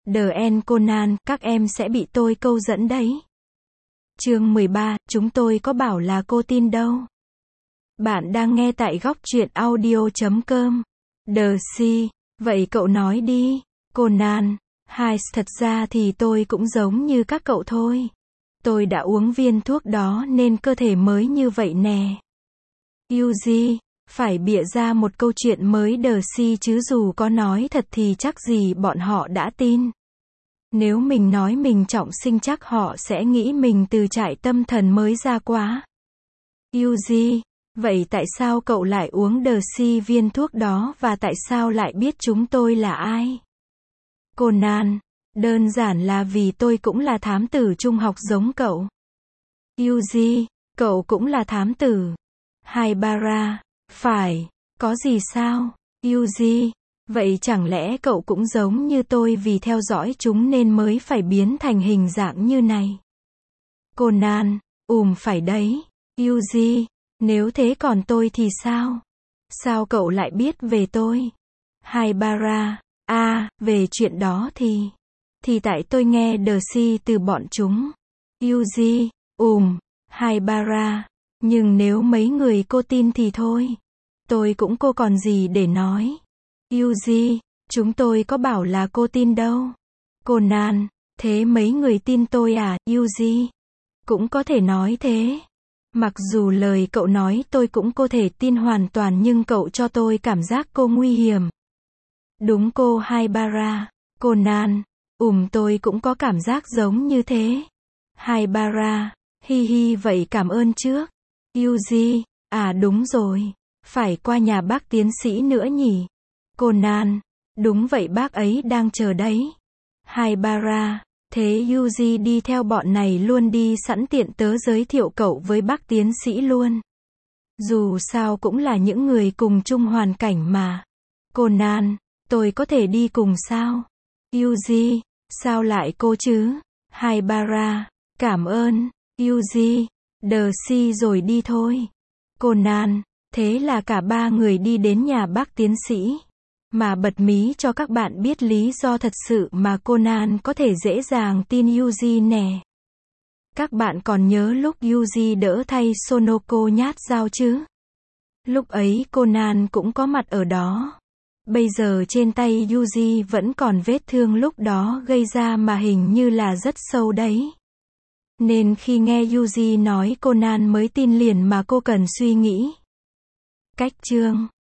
The End Conan, các em sẽ bị tôi câu dẫn đấy. Chương 13, chúng tôi có bảo là cô tin đâu. Bạn đang nghe tại góc truyện audio.com. The Sea, vậy cậu nói đi. Conan, thật ra thì tôi cũng giống như các cậu thôi. Tôi đã uống viên thuốc đó nên cơ thể mới như vậy nè. Yuji, phải bịa ra một câu chuyện mới The Sea chứ dù có nói thật thì chắc gì bọn họ đã tin. Nếu mình nói mình trọng sinh chắc họ sẽ nghĩ mình từ trại tâm thần mới ra quá. Yuji, vậy tại sao cậu lại uống The Sea viên thuốc đó và tại sao lại biết chúng tôi là ai? Conan, đơn giản là vì tôi cũng là thám tử trung học giống cậu. Yuji, cậu cũng là thám tử. Haibara, phải, có gì sao? Yuji, vậy chẳng lẽ cậu cũng giống như tôi vì theo dõi chúng nên mới phải biến thành hình dạng như này? Conan, phải đấy. Yuji, nếu thế còn tôi thì sao? Sao cậu lại biết về tôi? Haibara, về chuyện đó thì tại tôi nghe The Sea từ bọn chúng. Yuji, Haibara, nhưng nếu mấy người cô tin thì thôi. Tôi cũng cô còn gì để nói. Yuji, chúng tôi có bảo là cô tin đâu. Conan, thế mấy người tin tôi à, Yuji? Cũng có thể nói thế. Mặc dù lời cậu nói tôi cũng có thể tin hoàn toàn nhưng cậu cho tôi cảm giác cô nguy hiểm. Đúng cô Haibara. Conan, tôi cũng có cảm giác giống như thế. Haibara, vậy cảm ơn trước. Yuji, đúng rồi. Phải qua nhà bác tiến sĩ nữa nhỉ? Conan, đúng vậy bác ấy đang chờ đấy. Haibara, thế Yuji đi theo bọn này luôn đi sẵn tiện tớ giới thiệu cậu với bác tiến sĩ luôn. Dù sao cũng là những người cùng chung hoàn cảnh mà. Conan, tôi có thể đi cùng sao? Yuji, sao lại cô chứ? Haibara, cảm ơn. Yuji, The Sea rồi đi thôi. Conan, thế là cả ba người đi đến nhà bác tiến sĩ. Mà bật mí cho các bạn biết lý do thật sự mà Conan có thể dễ dàng tin Yuji nè. Các bạn còn nhớ lúc Yuji đỡ thay Sonoko nhát dao chứ? Lúc ấy Conan cũng có mặt ở đó. Bây giờ trên tay Yuji vẫn còn vết thương lúc đó gây ra mà hình như là rất sâu đấy. Nên khi nghe Yuji nói Conan mới tin liền mà cô cần suy nghĩ. Cách chương